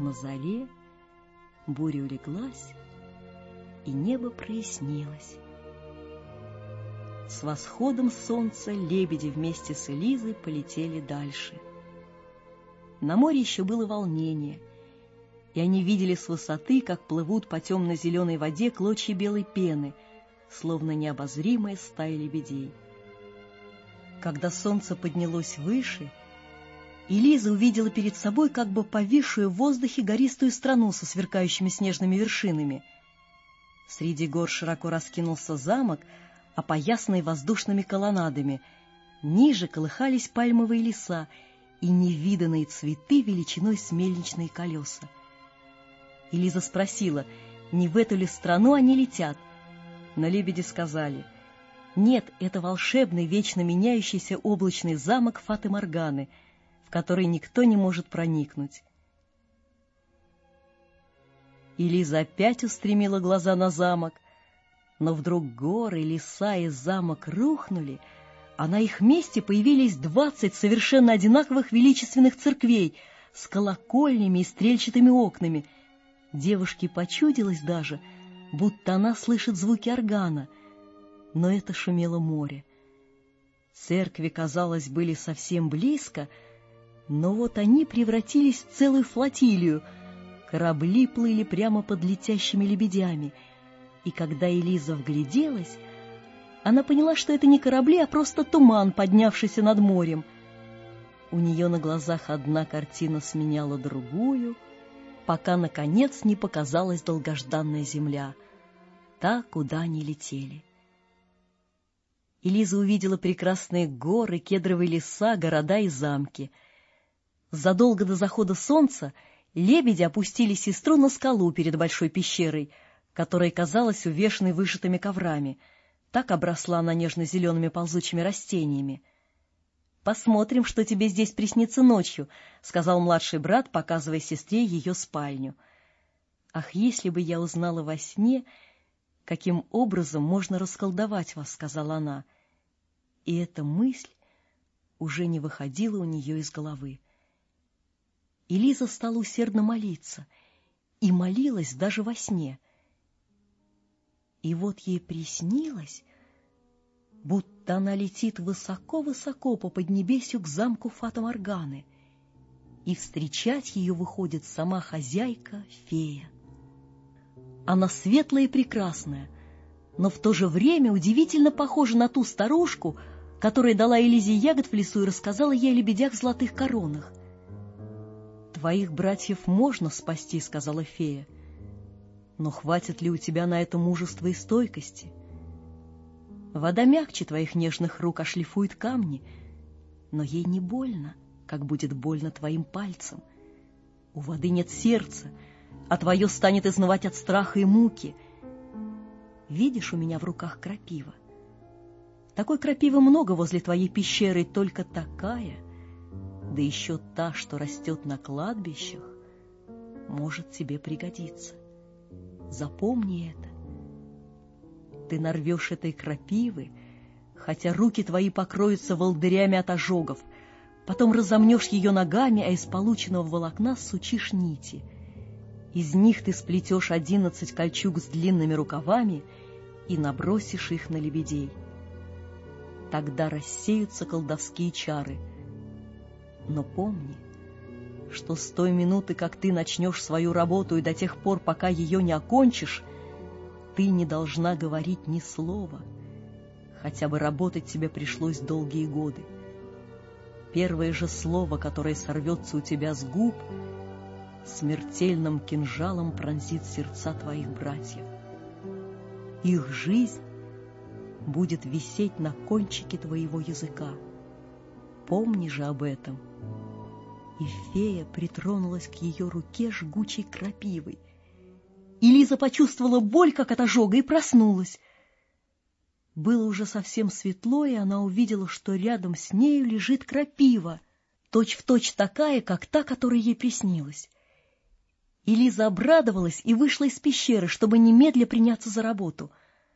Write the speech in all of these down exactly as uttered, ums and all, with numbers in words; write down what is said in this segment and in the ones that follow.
на заре буря улеглась, и небо прояснилось. С восходом солнца лебеди вместе с Элизой полетели дальше. На море еще было волнение, и они видели с высоты, как плывут по темно-зеленой воде клочья белой пены, словно необозримая стая лебедей. Когда солнце поднялось выше, Элиза увидела перед собой как бы повисшую в воздухе гористую страну со сверкающими снежными вершинами. Среди гор широко раскинулся замок, опоясанный воздушными колоннадами. Ниже колыхались пальмовые леса и невиданные цветы величиной с мельничные колеса. Элиза спросила, не в эту ли страну они летят, но лебеди сказали: «Нет, это волшебный, вечно меняющийся облачный замок Фаты-Морганы, в который никто не может проникнуть». Элиза опять устремила глаза на замок, но вдруг горы, леса и замок рухнули, а на их месте появились двадцать совершенно одинаковых величественных церквей с колокольнями и стрельчатыми окнами. Девушке почудилось даже, будто она слышит звуки органа, но это шумело море. Церкви, казалось, были совсем близко, но вот они превратились в целую флотилию. Корабли плыли прямо под летящими лебедями, и когда Элиза вгляделась, она поняла, что это не корабли, а просто туман, поднявшийся над морем. У нее на глазах одна картина сменяла другую, пока, наконец, не показалась долгожданная земля, та, куда они летели. Элиза увидела прекрасные горы, кедровые леса, города и замки. Задолго до захода солнца лебеди опустили сестру на скалу перед большой пещерой, которая казалась увешанной вышитыми коврами. Так обросла она нежно-зелеными ползучими растениями. «Посмотрим, что тебе здесь приснится ночью», — сказал младший брат, показывая сестре ее спальню. «Ах, если бы я узнала во сне, каким образом можно расколдовать вас», — сказала она. И эта мысль уже не выходила у нее из головы. Элиза стала усердно молиться, и молилась даже во сне. И вот ей приснилось, будто она летит высоко-высоко по поднебесью к замку Фаты-Морганы, и встречать ее выходит сама хозяйка-фея. Она светлая и прекрасная, но в то же время удивительно похожа на ту старушку, которая дала Элизе ягод в лесу и рассказала ей о лебедях в золотых коронах. «Твоих братьев можно спасти», — сказала фея, «но хватит ли у тебя на это мужества и стойкости? Вода мягче твоих нежных рук ошлифует камни, но ей не больно, как будет больно твоим пальцам. У воды нет сердца, а твое станет изнывать от страха и муки. Видишь, у меня в руках крапива. Такой крапивы много возле твоей пещеры, только такая, да еще та, что растет на кладбищах, может тебе пригодиться. Запомни это. Ты нарвешь этой крапивы, хотя руки твои покроются волдырями от ожогов, потом разомнешь ее ногами, а из полученного волокна сучишь нити. Из них ты сплетешь одиннадцать кольчуг с длинными рукавами и набросишь их на лебедей. Тогда рассеются колдовские чары. Но помни, что с той минуты, как ты начнешь свою работу, и до тех пор, пока ее не окончишь, ты не должна говорить ни слова, хотя бы работать тебе пришлось долгие годы. Первое же слово, которое сорвется у тебя с губ, смертельным кинжалом пронзит сердца твоих братьев. Их жизнь будет висеть на кончике твоего языка. Помни же об этом». И фея притронулась к ее руке жгучей крапивой. И Лиза почувствовала боль, как от ожога, и проснулась. Было уже совсем светло, и она увидела, что рядом с нею лежит крапива, точь-в-точь такая, как та, которая ей приснилась. И Лиза обрадовалась и вышла из пещеры, чтобы немедля приняться за работу.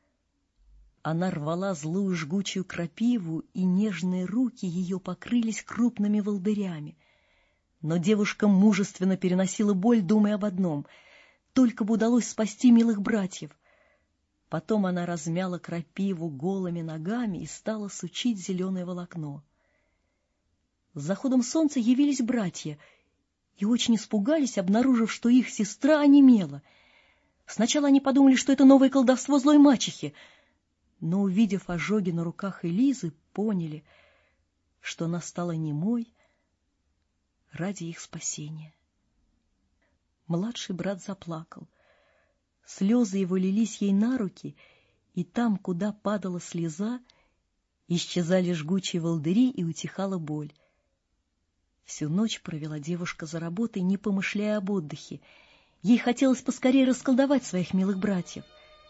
Она рвала злую жгучую крапиву, и нежные руки ее покрылись крупными волдырями. Но девушка мужественно переносила боль, думая об одном — только бы удалось спасти милых братьев. Потом она размяла крапиву голыми ногами и стала сучить зеленое волокно. С заходом солнца явились братья и очень испугались, обнаружив, что их сестра онемела. Сначала они подумали, что это новое колдовство злой мачехи, но, увидев ожоги на руках Элизы, поняли, что она стала немой ради их спасения. Младший брат заплакал. Слезы его лились ей на руки, и там, куда падала слеза, исчезали жгучие волдыри и утихала боль. Всю ночь провела девушка за работой, не помышляя об отдыхе. Ей хотелось поскорее расколдовать своих милых братьев.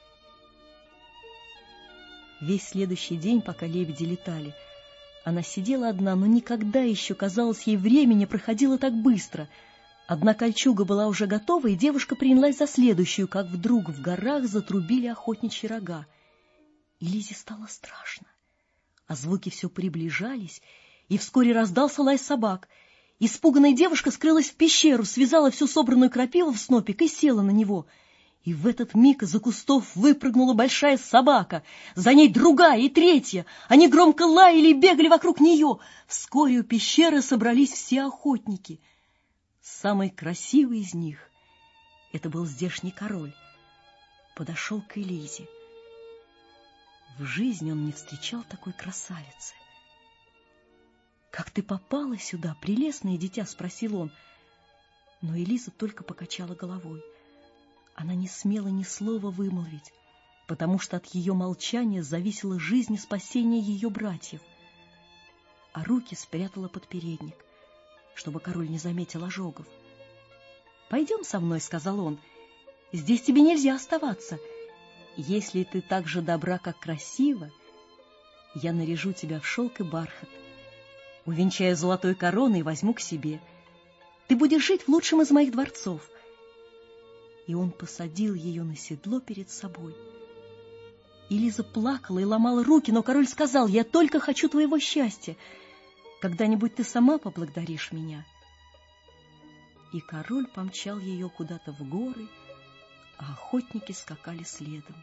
Весь следующий день, пока лебеди летали, она сидела одна, но никогда еще, казалось, ей времени проходило так быстро. Одна кольчуга была уже готова, и девушка принялась за следующую, как вдруг в горах затрубили охотничьи рога. И Лизе стало страшно. А звуки все приближались, и вскоре раздался лай собак. Испуганная девушка скрылась в пещеру, связала всю собранную крапиву в снопик и села на него. И в этот миг из-за кустов выпрыгнула большая собака, за ней другая и третья. Они громко лаяли и бегали вокруг нее. Вскоре у пещеры собрались все охотники. Самый красивый из них — это был здешний король. Подошел к Элизе. В жизни он не встречал такой красавицы. «Как ты попала сюда, прелестное дитя?» — спросил он. Но Элиза только покачала головой. Она не смела ни слова вымолвить, потому что от ее молчания зависела жизнь и спасение ее братьев. А руки спрятала под передник, чтобы король не заметил ожогов. «Пойдем со мной», — сказал он. «Здесь тебе нельзя оставаться. Если ты так же добра, как красива, я наряжу тебя в шелк и бархат, увенчаю золотой короной и возьму к себе. Ты будешь жить в лучшем из моих дворцов». И он посадил ее на седло перед собой. И Лиза плакала и ломала руки, но король сказал: «Я только хочу твоего счастья. Когда-нибудь ты сама поблагодаришь меня». И король помчал ее куда-то в горы, а охотники скакали следом.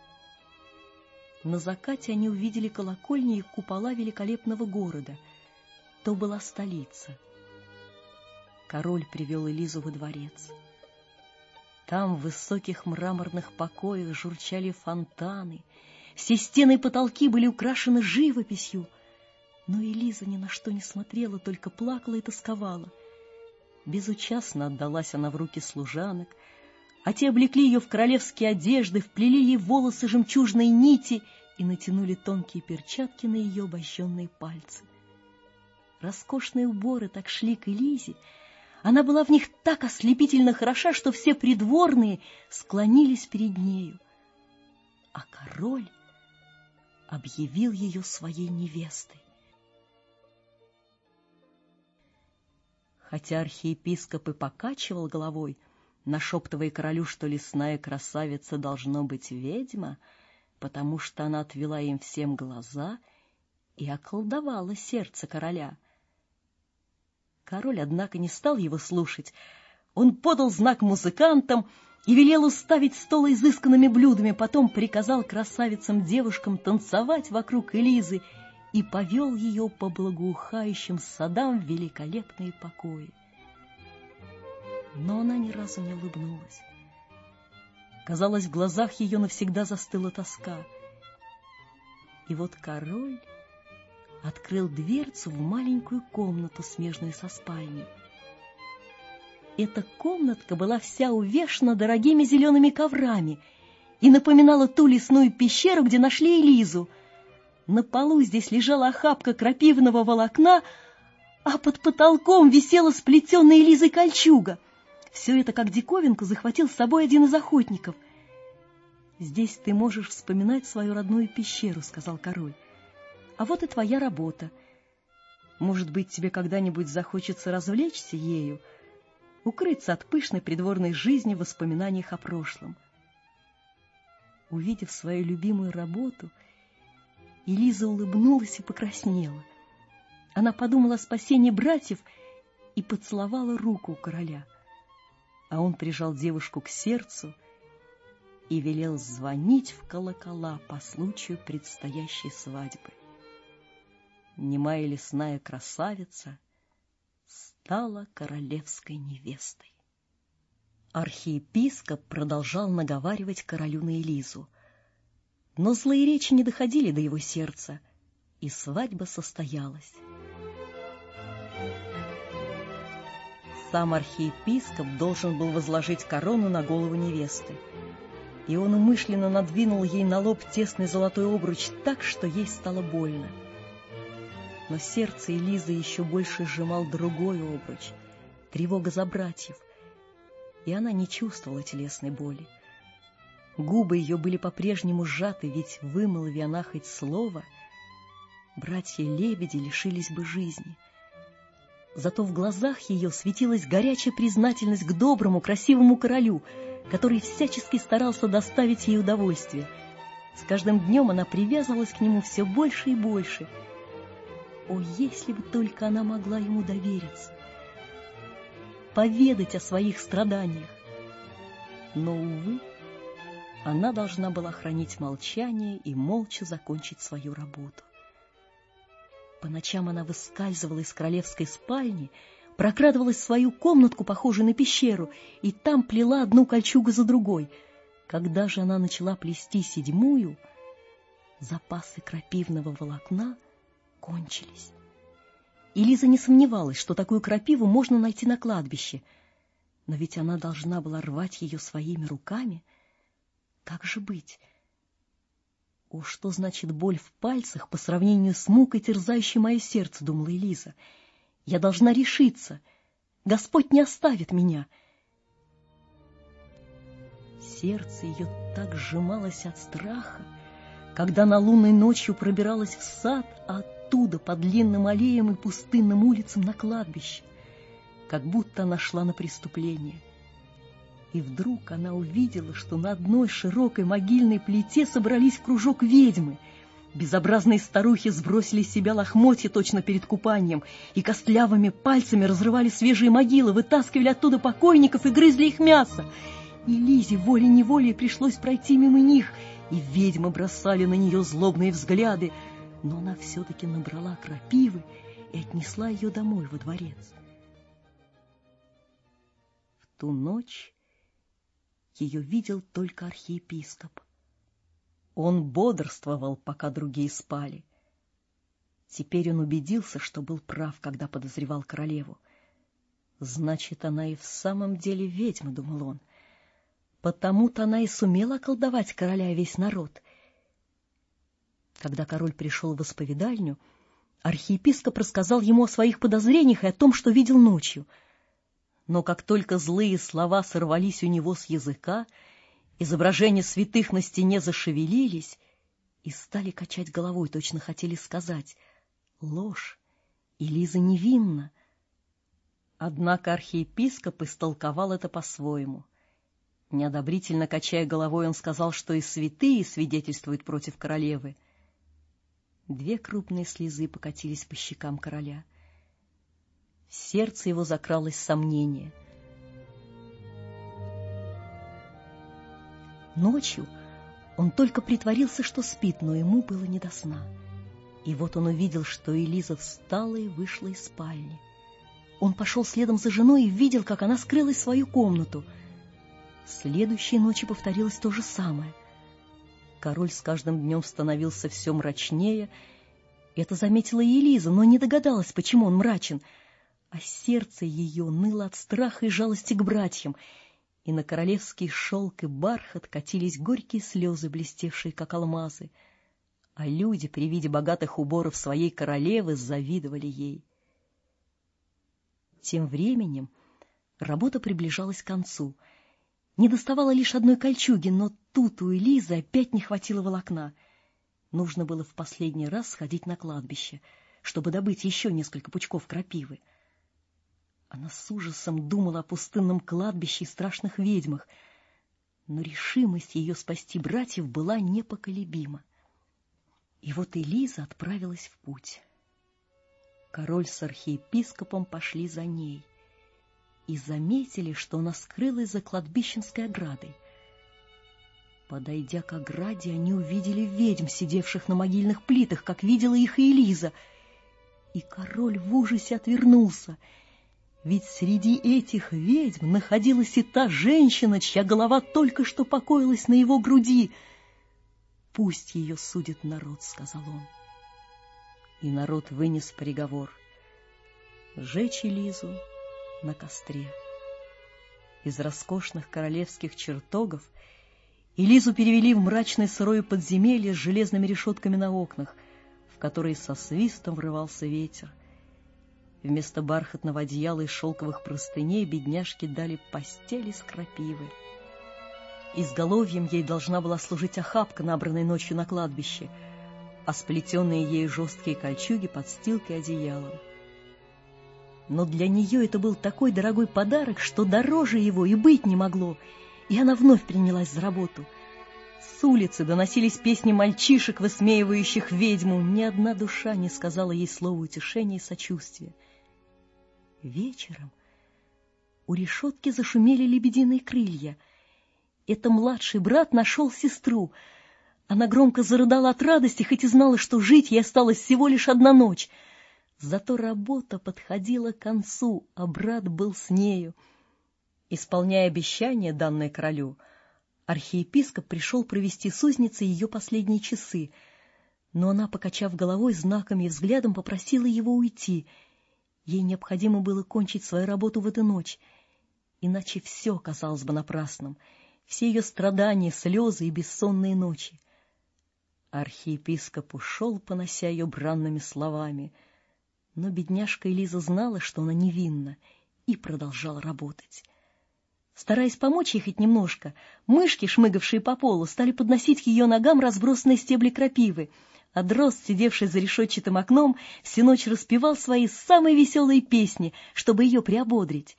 На закате они увидели колокольни и купола великолепного города. То была столица. Король привел Элизу во дворец. Там в высоких мраморных покоях журчали фонтаны, все стены и потолки были украшены живописью. Но Элиза ни на что не смотрела, только плакала и тосковала. Безучастно отдалась она в руки служанок, а те облекли ее в королевские одежды, вплели ей в волосы жемчужные нити и натянули тонкие перчатки на ее обожженные пальцы. Роскошные уборы так шли к Элизе, она была в них так ослепительно хороша, что все придворные склонились перед нею. А король объявил ее своей невестой. Хотя архиепископ и покачивал головой, нашептывая королю, что лесная красавица должно быть ведьма, потому что она отвела им всем глаза и околдовала сердце короля. Король, однако, не стал его слушать. Он подал знак музыкантам и велел уставить стол изысканными блюдами, потом приказал красавицам-девушкам танцевать вокруг Элизы и повел ее по благоухающим садам в великолепные покои. Но она ни разу не улыбнулась. Казалось, в глазах ее навсегда застыла тоска. И вот король открыл дверцу в маленькую комнату, смежную со спальней. Эта комнатка была вся увешана дорогими зелеными коврами и напоминала ту лесную пещеру, где нашли Элизу. На полу здесь лежала охапка крапивного волокна, а под потолком висела сплетенная Элизой кольчуга. Все это, как диковинку, захватил с собой один из охотников. «Здесь ты можешь вспоминать свою родную пещеру», — сказал король. «А вот и твоя работа. Может быть, тебе когда-нибудь захочется развлечься ею, укрыться от пышной придворной жизни в воспоминаниях о прошлом». Увидев свою любимую работу, Элиза улыбнулась и покраснела. Она подумала о спасении братьев и поцеловала руку короля, а он прижал девушку к сердцу и велел звонить в колокола по случаю предстоящей свадьбы. Немая лесная красавица стала королевской невестой. Архиепископ продолжал наговаривать королю на Элизу, но злые речи не доходили до его сердца, и свадьба состоялась. Сам архиепископ должен был возложить корону на голову невесты, и он умышленно надвинул ей на лоб тесный золотой обруч так, что ей стало больно. Но сердце Элизы еще больше сжимал другой обруч — тревога за братьев, и она не чувствовала телесной боли. Губы ее были по-прежнему сжаты, ведь, вымолви она хоть слово, братья-лебеди лишились бы жизни. Зато в глазах ее светилась горячая признательность к доброму, красивому королю, который всячески старался доставить ей удовольствие. С каждым днем она привязывалась к нему все больше и больше. О, если бы только она могла ему довериться, поведать о своих страданиях! Но, увы, она должна была хранить молчание и молча закончить свою работу. По ночам она выскальзывала из королевской спальни, прокрадывалась в свою комнатку, похожую на пещеру, и там плела одну кольчугу за другой. Когда же она начала плести седьмую, запасы крапивного волокна кончились. И Лиза не сомневалась, что такую крапиву можно найти на кладбище. Но ведь она должна была рвать ее своими руками. Как же быть? О, что значит боль в пальцах по сравнению с мукой, терзающей мое сердце, думала Элиза. Я должна решиться. Господь не оставит меня. Сердце ее так сжималось от страха, когда она лунной ночью пробиралась в сад, а оттуда по длинным аллеям и пустынным улицам на кладбище, как будто она шла на преступление. И вдруг она увидела, что на одной широкой могильной плите собрались в кружок ведьмы. Безобразные старухи сбросили с себя лохмотья точно перед купанием и костлявыми пальцами разрывали свежие могилы, вытаскивали оттуда покойников и грызли их мясо. И Лизе волей-неволей пришлось пройти мимо них, и ведьмы бросали на нее злобные взгляды, но она все-таки набрала крапивы и отнесла ее домой во дворец. В ту ночь ее видел только архиепископ. Он бодрствовал, пока другие спали. Теперь он убедился, что был прав, когда подозревал королеву. Значит, она и в самом деле ведьма, думал он. Потому-то она и сумела околдовать короля и весь народ. Когда король пришел в исповедальню, архиепископ рассказал ему о своих подозрениях и о том, что видел ночью. Но как только злые слова сорвались у него с языка, изображения святых на стене зашевелились и стали качать головой, точно хотели сказать: ложь, и Лиза невинна. Однако архиепископ истолковал это по-своему. Неодобрительно качая головой, он сказал, что и святые свидетельствуют против королевы. Две крупные слезы покатились по щекам короля. В сердце его закралось сомнение. Ночью он только притворился, что спит, но ему было не до сна. И вот он увидел, что Элиза встала и вышла из спальни. Он пошел следом за женой и видел, как она скрылась в свою комнату. Следующей ночью повторилось то же самое. Король с каждым днем становился все мрачнее. Это заметила и Элиза, но не догадалась, почему он мрачен. А сердце ее ныло от страха и жалости к братьям, и на королевский шелк и бархат катились горькие слезы, блестевшие, как алмазы, а люди при виде богатых уборов своей королевы завидовали ей. Тем временем работа приближалась к концу. Недоставало лишь одной кольчуги, но тут у Элизы опять не хватило волокна. Нужно было в последний раз сходить на кладбище, чтобы добыть еще несколько пучков крапивы. Она с ужасом думала о пустынном кладбище и страшных ведьмах, но решимость ее спасти братьев была непоколебима. И вот Элиза отправилась в путь. Король с архиепископом пошли за ней и заметили, что она скрылась за кладбищенской оградой. Подойдя к ограде, они увидели ведьм, сидевших на могильных плитах, как видела их и Элиза. И король в ужасе отвернулся, ведь среди этих ведьм находилась и та женщина, чья голова только что покоилась на его груди. «Пусть ее судит народ», — сказал он. И народ вынес приговор — сжечь Элизу на костре. Из роскошных королевских чертогов Элизу перевели в мрачное сырое подземелье с железными решетками на окнах, в которые со свистом врывался ветер. Вместо бархатного одеяла и шелковых простыней бедняжке дали постель из крапивы. Изголовьем ей должна была служить охапка, набранная ночью на кладбище, а сплетенные ею жесткие кольчуги подстилкой одеялом. Но для нее это был такой дорогой подарок, что дороже его и быть не могло, и она вновь принялась за работу. С улицы доносились песни мальчишек, высмеивающих ведьму. Ни одна душа не сказала ей слова утешения и сочувствия. Вечером у решетки зашумели лебединые крылья. Это младший брат нашел сестру. Она громко зарыдала от радости, хоть и знала, что жить ей осталась всего лишь одна ночь. Зато работа подходила к концу, а брат был с нею. Исполняя обещание, данное королю, архиепископ пришел провести с узницей ее последние часы, но она, покачав головой, знаком и взглядом попросила его уйти. Ей необходимо было кончить свою работу в эту ночь, иначе все казалось бы напрасным, все ее страдания, слезы и бессонные ночи. Архиепископ ушел, понося ее бранными словами, но бедняжка Элиза знала, что она невинна, и продолжала работать. Стараясь помочь ей хоть немножко, мышки, шмыгавшие по полу, стали подносить к ее ногам разбросанные стебли крапивы, а дрозд, сидевший за решетчатым окном, всю ночь распевал свои самые веселые песни, чтобы ее приободрить.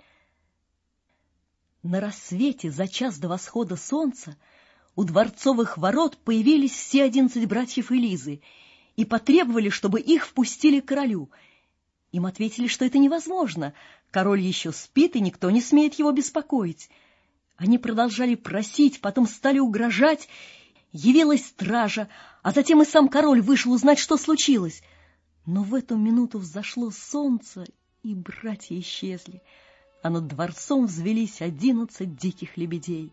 На рассвете, за час до восхода солнца, у дворцовых ворот появились все одиннадцать братьев Элизы и потребовали, чтобы их впустили к королю. Им ответили, что это невозможно, король еще спит, и никто не смеет его беспокоить. Они продолжали просить, потом стали угрожать. Явилась стража, а затем и сам король вышел узнать, что случилось. Но в эту минуту взошло солнце, и братья исчезли, а над дворцом взвелись одиннадцать диких лебедей.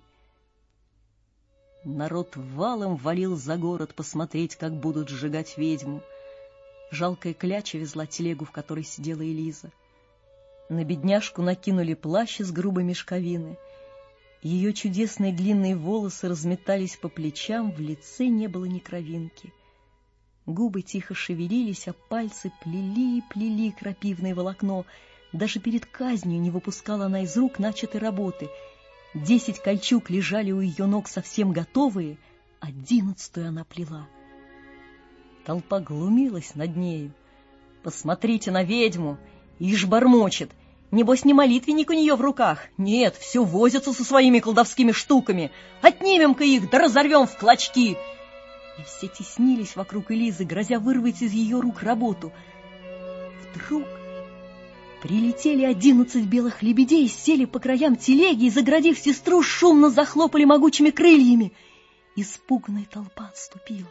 Народ валом валил за город посмотреть, как будут сжигать ведьму. Жалкая кляча везла телегу, в которой сидела Элиза. На бедняжку накинули плащ из грубой мешковины. Ее чудесные длинные волосы разметались по плечам, в лице не было ни кровинки. Губы тихо шевелились, а пальцы плели и плели крапивное волокно. Даже перед казнью не выпускала она из рук начатой работы. Десять кольчуг лежали у ее ног совсем готовые, одиннадцатую она плела. Толпа глумилась над нею. «Посмотрите на ведьму! Ишь бормочет! Небось, не молитвенник у нее в руках! Нет, все возится со своими колдовскими штуками! Отнимем-ка их, да разорвем в клочки!» И все теснились вокруг Элизы, грозя вырвать из ее рук работу. Вдруг прилетели одиннадцать белых лебедей, сели по краям телеги и, заградив сестру, шумно захлопали могучими крыльями. Испуганная толпа отступила.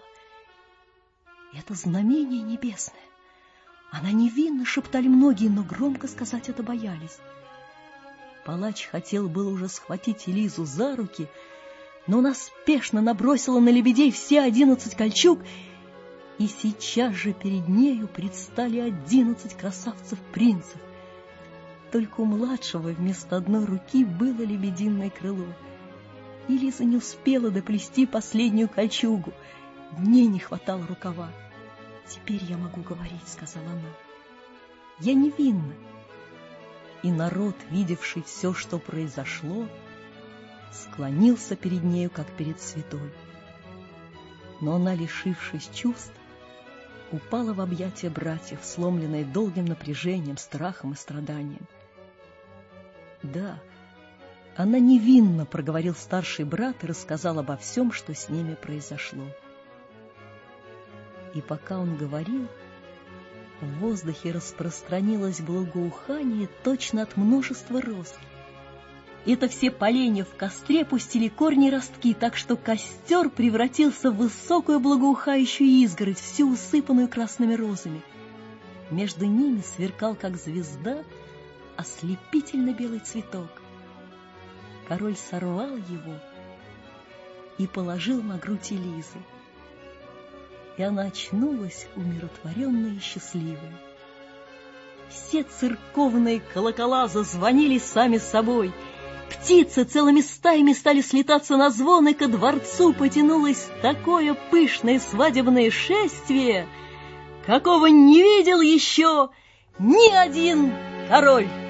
Это знамение небесное. Она невинна, шептали многие, но громко сказать это боялись. Палач хотел было уже схватить Элизу за руки, но она спешно набросила на лебедей все одиннадцать кольчуг, и сейчас же перед нею предстали одиннадцать красавцев-принцев. Только у младшего вместо одной руки было лебединое крыло. Элиза не успела доплести последнюю кольчугу, в ней не хватало рукава. «Теперь я могу говорить», — сказала она. «Я невинна». И народ, видевший все, что произошло, склонился перед нею, как перед святой. Но она, лишившись чувств, упала в объятия братьев, сломленная долгим напряжением, страхом и страданием. «Да, она невинна», — проговорил старший брат и рассказал обо всем, что с ними произошло. И пока он говорил, В воздухе распространилось благоухание точно от множества роз. Это все поленья в костре пустили корни и ростки, так что костер превратился в высокую благоухающую изгородь, всю усыпанную красными розами. Между ними сверкал, как звезда, ослепительно белый цветок. Король сорвал его и положил на грудь Элизы. И она очнулась умиротворенная и счастливая. Все церковные колокола зазвонили сами собой. Птицы целыми стаями стали слетаться на звон, и ко дворцу потянулось такое пышное свадебное шествие, какого не видел еще ни один король.